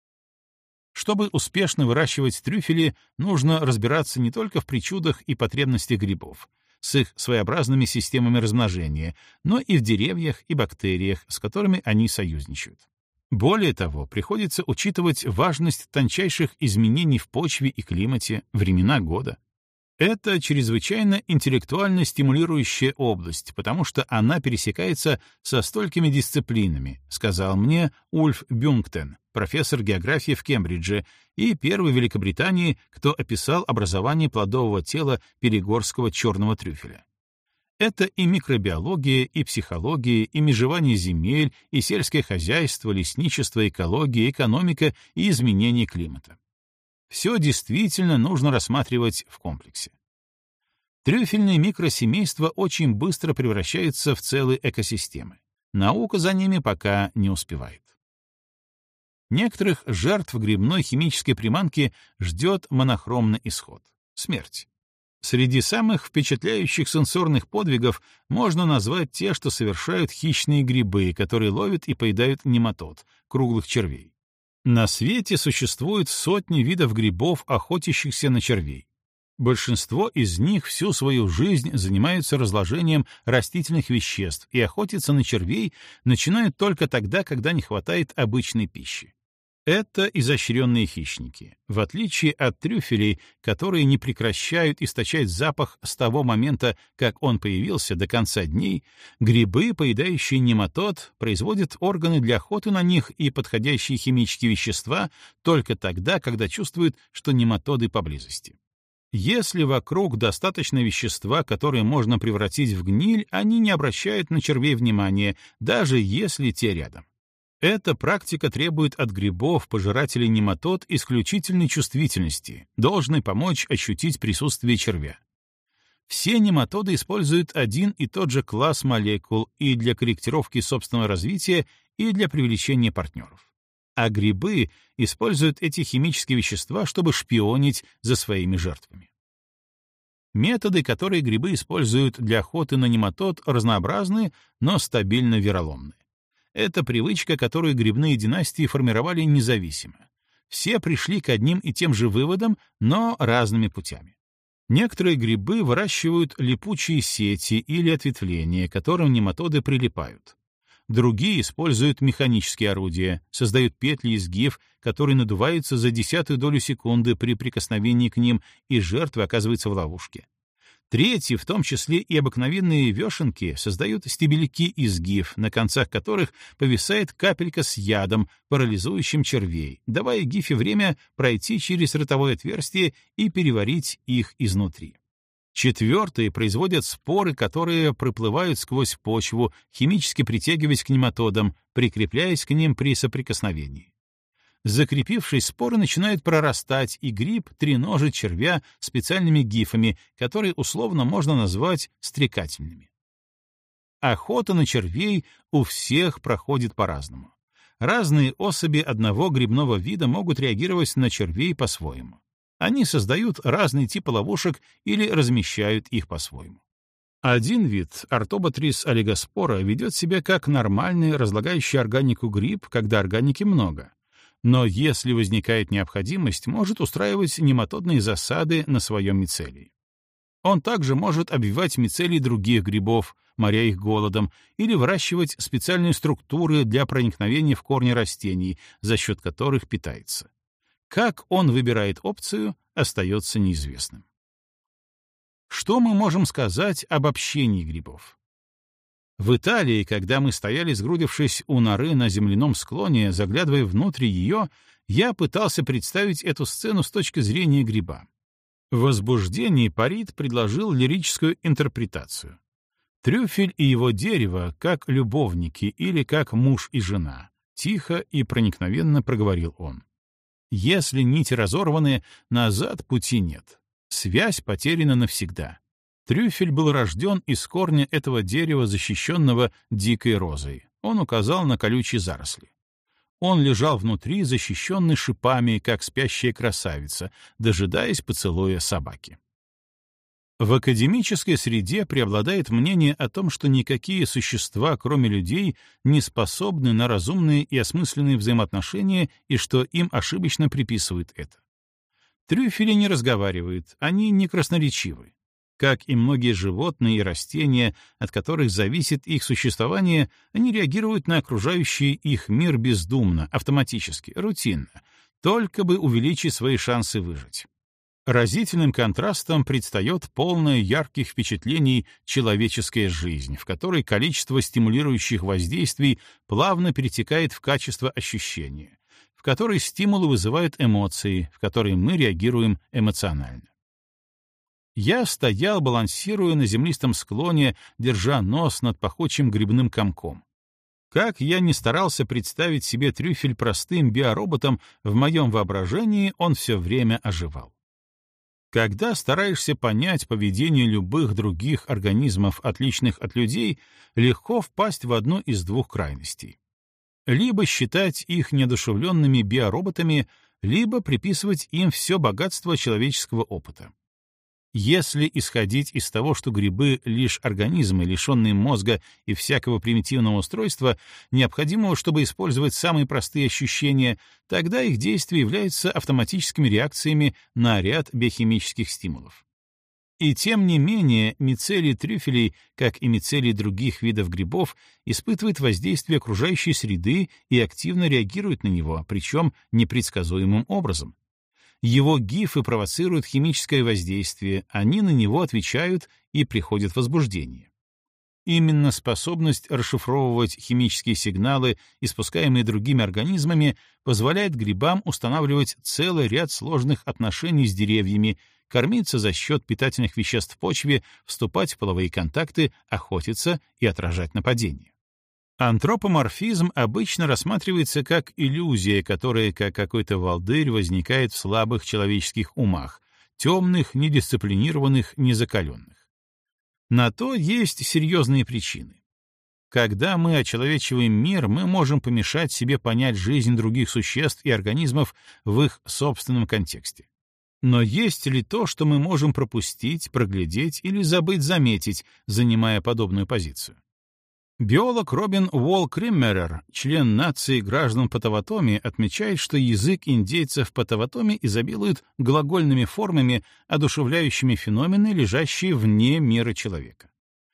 Чтобы успешно выращивать трюфели, нужно разбираться не только в причудах и потребностях грибов, с их своеобразными системами размножения, но и в деревьях и бактериях, с которыми они союзничают. Более того, приходится учитывать важность тончайших изменений в почве и климате, времена года. Это чрезвычайно интеллектуально стимулирующая область, потому что она пересекается со столькими дисциплинами, сказал мне Ульф Бюнгтен, профессор географии в Кембридже и первый в Великобритании, кто описал образование плодового тела перегорского черного трюфеля. Это и микробиология, и психология, и межевание земель, и сельское хозяйство, лесничество, экология, экономика и изменение климата. Все действительно нужно рассматривать в комплексе. Трюфельные микросемейства очень быстро превращаются в целые экосистемы. Наука за ними пока не успевает. Некоторых жертв грибной химической приманки ждет монохромный исход — смерть. Среди самых впечатляющих сенсорных подвигов можно назвать те, что совершают хищные грибы, которые ловят и поедают нематод — круглых червей. На свете существует сотни видов грибов, охотящихся на червей. Большинство из них всю свою жизнь занимаются разложением растительных веществ и охотятся на червей начинают только тогда, когда не хватает обычной пищи. Это изощренные хищники. В отличие от трюфелей, которые не прекращают источать запах с того момента, как он появился, до конца дней, грибы, поедающие нематод, производят органы для охоты на них и подходящие химические вещества только тогда, когда чувствуют, что нематоды поблизости. Если вокруг достаточно вещества, которое можно превратить в гниль, они не обращают на червей внимания, даже если те рядом. Эта практика требует от грибов, пожирателей нематод, исключительной чувствительности, должной помочь ощутить присутствие червя. Все нематоды используют один и тот же класс молекул и для корректировки собственного развития, и для привлечения партнеров. А грибы используют эти химические вещества, чтобы шпионить за своими жертвами. Методы, которые грибы используют для охоты на нематод, разнообразны, но стабильно вероломны. Это привычка, которую грибные династии формировали независимо. Все пришли к одним и тем же выводам, но разными путями. Некоторые грибы выращивают липучие сети или ответвления, к которым нематоды прилипают. Другие используют механические орудия, создают петли из гиф, которые надуваются за десятую долю секунды при прикосновении к ним, и жертва оказывается в ловушке. Третьи, в том числе и обыкновенные вешенки, создают стебельки из гиф, на концах которых повисает капелька с ядом, парализующим червей, давая гифе время пройти через ротовое отверстие и переварить их изнутри. Четвертые производят споры, которые проплывают сквозь почву, химически притягиваясь к нематодам, прикрепляясь к ним при соприкосновении. Закрепившись, споры начинают прорастать, и гриб треножит червя специальными гифами, которые условно можно назвать стрекательными. Охота на червей у всех проходит по-разному. Разные особи одного грибного вида могут реагировать на червей по-своему. Они создают разные типы ловушек или размещают их по-своему. Один вид, Orthobotrys олигоспора, ведет себя как нормальный разлагающий органику гриб, когда органики много. Но если возникает необходимость, может устраивать нематодные засады на своем мицелии. Он также может обвивать мицелий других грибов, моря их голодом, или выращивать специальные структуры для проникновения в корни растений, за счет которых питается. Как он выбирает опцию, остается неизвестным. Что мы можем сказать об общении грибов? В Италии, когда мы стояли, сгрудившись у норы на земляном склоне, заглядывая внутрь ее, я пытался представить эту сцену с точки зрения гриба. В возбуждении Парид предложил лирическую интерпретацию. Трюфель и его дерево, как любовники или как муж и жена, тихо и проникновенно проговорил он. Если нити разорваны, назад пути нет. Связь потеряна навсегда. Трюфель был рожден из корня этого дерева, защищенного дикой розой. Он указал на колючие заросли. Он лежал внутри, защищенный шипами, как спящая красавица, дожидаясь поцелуя собаки. В академической среде преобладает мнение о том, что никакие существа, кроме людей, не способны на разумные и осмысленные взаимоотношения и что им ошибочно приписывают это. Трюфели не разговаривают, они не красноречивы. Как и многие животные и растения, от которых зависит их существование, они реагируют на окружающий их мир бездумно, автоматически, рутинно, только бы увеличить свои шансы выжить. Разительным контрастом предстает полная ярких впечатлений человеческая жизнь, в которой количество стимулирующих воздействий плавно перетекает в качество ощущения, в которой стимулы вызывают эмоции, в которой мы реагируем эмоционально. Я стоял, балансируя на землистом склоне, держа нос над пахучим грибным комком. Как я ни старался представить себе трюфель простым биороботом, в моем воображении он все время оживал. Когда стараешься понять поведение любых других организмов, отличных от людей, легко впасть в одну из двух крайностей. Либо считать их неодушевленными биороботами, либо приписывать им все богатство человеческого опыта. Если исходить из того, что грибы — лишь организмы, лишенные мозга и всякого примитивного устройства, необходимого, чтобы использовать самые простые ощущения, тогда их действия являются автоматическими реакциями на ряд биохимических стимулов. И тем не менее, мицелий трюфелей, как и мицелий других видов грибов, испытывает воздействие окружающей среды и активно реагирует на него, причем непредсказуемым образом. Его гифы провоцируют химическое воздействие, они на него отвечают и приходит возбуждение. Именно способность расшифровывать химические сигналы, испускаемые другими организмами, позволяет грибам устанавливать целый ряд сложных отношений с деревьями, кормиться за счет питательных веществ в почве, вступать в половые контакты, охотиться и отражать нападения. Антропоморфизм обычно рассматривается как иллюзия, которая, как какой-то волдырь, возникает в слабых человеческих умах, темных, недисциплинированных, незакаленных. На то есть серьезные причины. Когда мы очеловечиваем мир, мы можем помешать себе понять жизнь других существ и организмов в их собственном контексте. Но есть ли то, что мы можем пропустить, проглядеть или забыть заметить, занимая подобную позицию? Биолог Робин Уолл Криммерер, член нации граждан Потаватоми, отмечает, что язык индейцев Потаватоми изобилует глагольными формами, одушевляющими феномены, лежащие вне мира человека.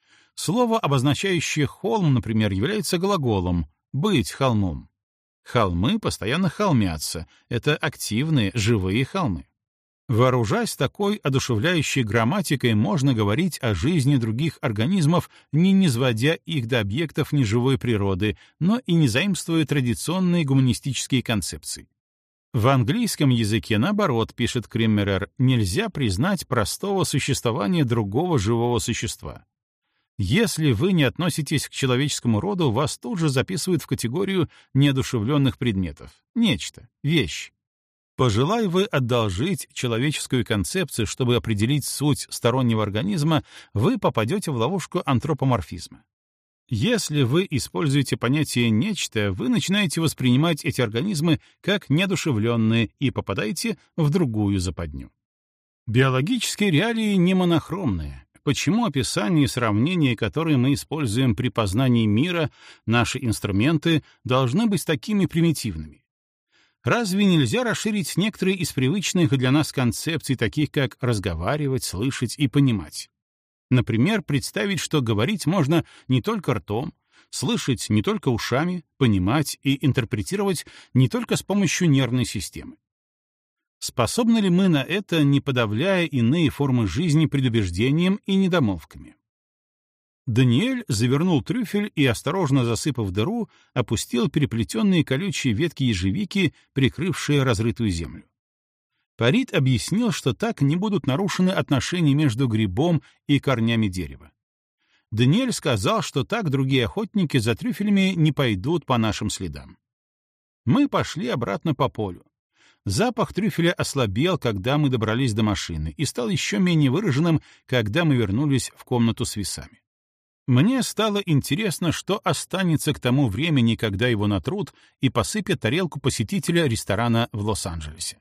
Слово, обозначающее холм, например, является глаголом «быть холмом». Холмы постоянно холмятся, это активные, живые холмы. Вооружаясь такой одушевляющей грамматикой, можно говорить о жизни других организмов, не низводя их до объектов неживой природы, но и не заимствуя традиционные гуманистические концепции. В английском языке, наоборот, пишет Криммерер, нельзя признать простого существования другого живого существа. Если вы не относитесь к человеческому роду, вас тут же записывают в категорию неодушевленных предметов. Нечто, вещь. Пожелай вы одолжить человеческую концепцию, чтобы определить суть стороннего организма, вы попадете в ловушку антропоморфизма. Если вы используете понятие «нечто», вы начинаете воспринимать эти организмы как неодушевленные и попадаете в другую западню. Биологические реалии не монохромные. Почему описания и сравнения, которые мы используем при познании мира, наши инструменты, должны быть такими примитивными? Разве нельзя расширить некоторые из привычных для нас концепций, таких как разговаривать, слышать и понимать? Например, представить, что говорить можно не только ртом, слышать не только ушами, понимать и интерпретировать не только с помощью нервной системы. Способны ли мы на это, не подавляя иные формы жизни предубеждением и недомолвками? Даниэль завернул трюфель и, осторожно засыпав дыру, опустил переплетенные колючие ветки ежевики, прикрывшие разрытую землю. Парит объяснил, что так не будут нарушены отношения между грибом и корнями дерева. Даниэль сказал, что так другие охотники за трюфелями не пойдут по нашим следам. Мы пошли обратно по полю. Запах трюфеля ослабел, когда мы добрались до машины, и стал еще менее выраженным, когда мы вернулись в комнату с весами. Мне стало интересно, что останется к тому времени, когда его натрут и посыпят тарелку посетителя ресторана в Лос-Анджелесе.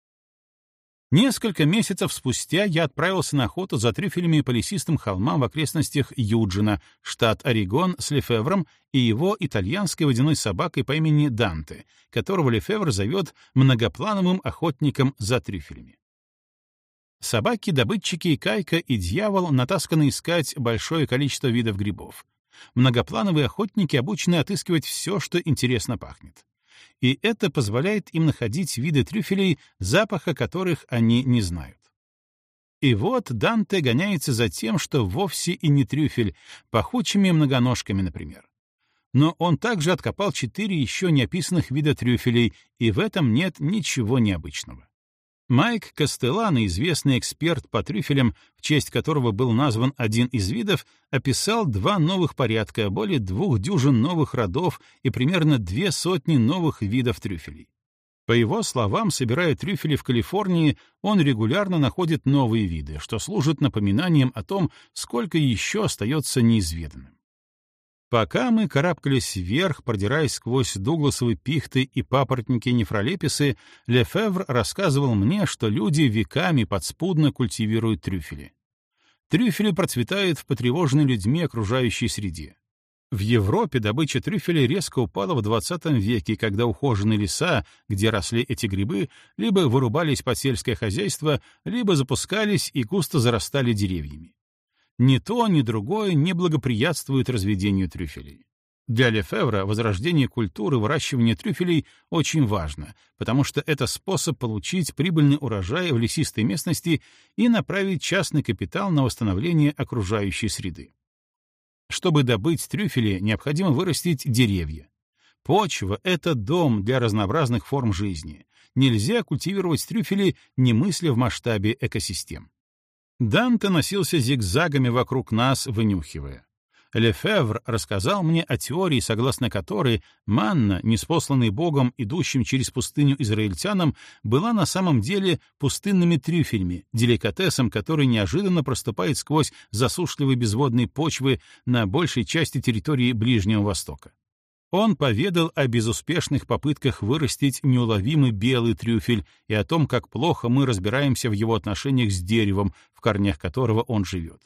Несколько месяцев спустя я отправился на охоту за трюфелями по лесистым холмам в окрестностях Юджина, штат Орегон, с Лефевром и его итальянской водяной собакой по имени Данте, которого Лефевр зовет многоплановым охотником за трюфелями. Собаки-добытчики Кайка и Дьявол натасканы искать большое количество видов грибов. Многоплановые охотники обучены отыскивать все, что интересно пахнет. И это позволяет им находить виды трюфелей, запаха которых они не знают. И вот Данте гоняется за тем, что вовсе и не трюфель, пахучими многоножками, например. Но он также откопал четыре еще не описанных вида трюфелей, и в этом нет ничего необычного. Майк Кастеллано, известный эксперт по трюфелям, в честь которого был назван один из видов, описал два новых порядка, более двух дюжин новых родов и примерно две сотни новых видов трюфелей. По его словам, собирая трюфели в Калифорнии, он регулярно находит новые виды, что служит напоминанием о том, сколько еще остается неизведанным. Пока мы карабкались вверх, продираясь сквозь дугласовые пихты и папоротники нефролеписы, Лефевр рассказывал мне, что люди веками подспудно культивируют трюфели. Трюфели процветают в потревоженной людьми окружающей среде. В Европе добыча трюфелей резко упала в двадцатом веке, когда ухоженные леса, где росли эти грибы, либо вырубались под сельское хозяйство, либо запускались и густо зарастали деревьями. Ни то, ни другое не благоприятствует разведению трюфелей. Для Лефевра возрождение культуры выращивания трюфелей очень важно, потому что это способ получить прибыльный урожай в лесистой местности и направить частный капитал на восстановление окружающей среды. Чтобы добыть трюфели, необходимо вырастить деревья. Почва — это дом для разнообразных форм жизни. Нельзя культивировать трюфели, не мысля в масштабе экосистем. Данте носился зигзагами вокруг нас, вынюхивая. Лефевр рассказал мне о теории, согласно которой манна, ниспосланная Богом, идущим через пустыню израильтянам, была на самом деле пустынными трюфелями, деликатесом, который неожиданно проступает сквозь засушливые безводные почвы на большей части территории Ближнего Востока. Он поведал о безуспешных попытках вырастить неуловимый белый трюфель и о том, как плохо мы разбираемся в его отношениях с деревом, в корнях которого он живет.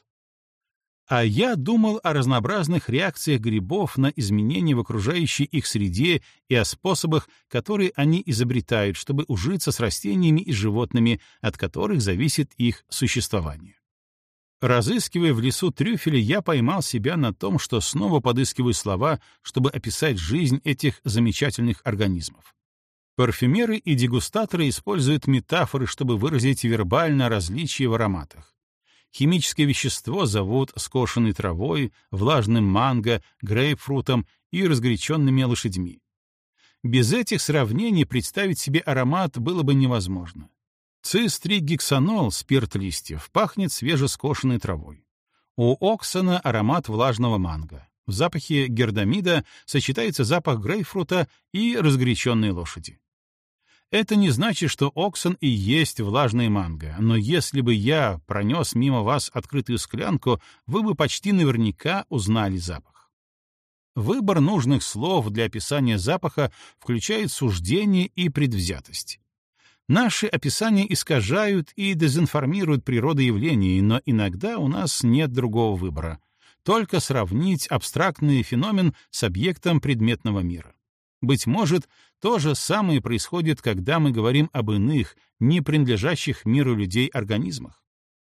А я думал о разнообразных реакциях грибов на изменения в окружающей их среде и о способах, которые они изобретают, чтобы ужиться с растениями и животными, от которых зависит их существование. Разыскивая в лесу трюфели, я поймал себя на том, что снова подыскиваю слова, чтобы описать жизнь этих замечательных организмов. Парфюмеры и дегустаторы используют метафоры, чтобы выразить вербально различия в ароматах. Химическое вещество зовут скошенной травой, влажным манго, грейпфрутом и разгоряченными лошадьми. Без этих сравнений представить себе аромат было бы невозможно. Цистригексанол, спирт листьев, пахнет свежескошенной травой. У оксана аромат влажного манго. В запахе гердамида сочетается запах грейпфрута и разгоряченной лошади. Это не значит, что оксан и есть влажная манго, но если бы я пронес мимо вас открытую склянку, вы бы почти наверняка узнали запах. Выбор нужных слов для описания запаха включает суждение и предвзятость. Наши описания искажают и дезинформируют природу явлений, но иногда у нас нет другого выбора — только сравнить абстрактный феномен с объектом предметного мира. Быть может, то же самое происходит, когда мы говорим об иных, не принадлежащих миру людей организмах.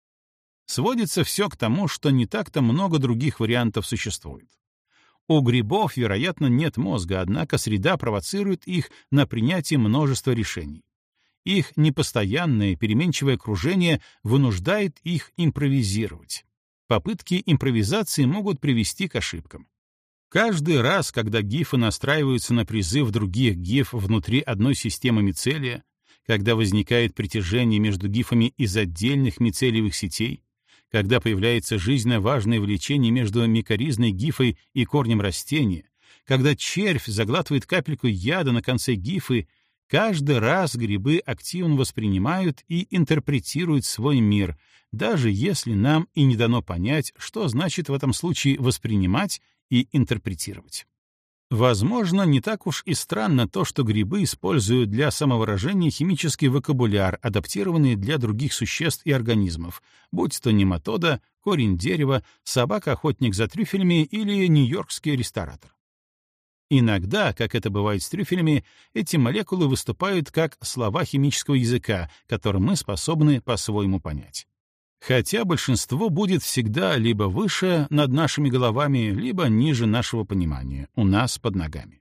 Сводится все к тому, что не так-то много других вариантов существует. У грибов, вероятно, нет мозга, однако среда провоцирует их на принятие множества решений. Их непостоянное, переменчивое окружение вынуждает их импровизировать. Попытки импровизации могут привести к ошибкам. Каждый раз, когда гифы настраиваются на призыв других гиф внутри одной системы мицелия, когда возникает притяжение между гифами из отдельных мицелиевых сетей, когда появляется жизненно важное влечение между микоризной гифой и корнем растения, когда червь заглатывает капельку яда на конце гифы, каждый раз грибы активно воспринимают и интерпретируют свой мир, даже если нам и не дано понять, что значит в этом случае воспринимать и интерпретировать. Возможно, не так уж и странно то, что грибы используют для самовыражения химический вокабуляр, адаптированный для других существ и организмов, будь то нематода, корень дерева, собака-охотник за трюфелями или нью-йоркский ресторатор. Иногда, как это бывает с трюфелями, эти молекулы выступают как слова химического языка, которые мы способны по-своему понять. Хотя большинство будет всегда либо выше над нашими головами, либо ниже нашего понимания, у нас под ногами.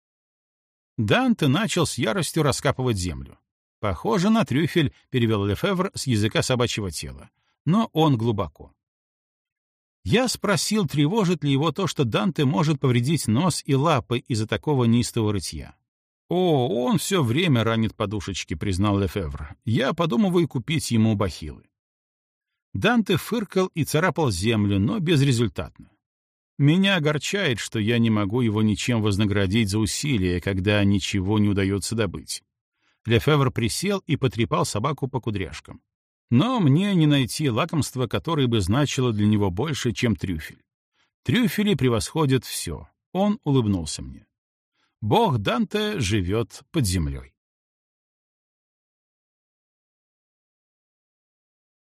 Данте начал с яростью раскапывать землю. «Похоже на трюфель», — перевел Лефевр с языка собачьего тела, но он глубоко. Я спросил, тревожит ли его то, что Данте может повредить нос и лапы из-за такого неистового рытья. «О, он все время ранит подушечки», — признал Лефевр. «Я подумываю купить ему бахилы». Данте фыркал и царапал землю, но безрезультатно. Меня огорчает, что я не могу его ничем вознаградить за усилия, когда ничего не удается добыть. Лефевр присел и потрепал собаку по кудряшкам. Но мне не найти лакомства, которое бы значило для него больше, чем трюфель. Трюфели превосходят все. Он улыбнулся мне. Бог Данте живет под землей.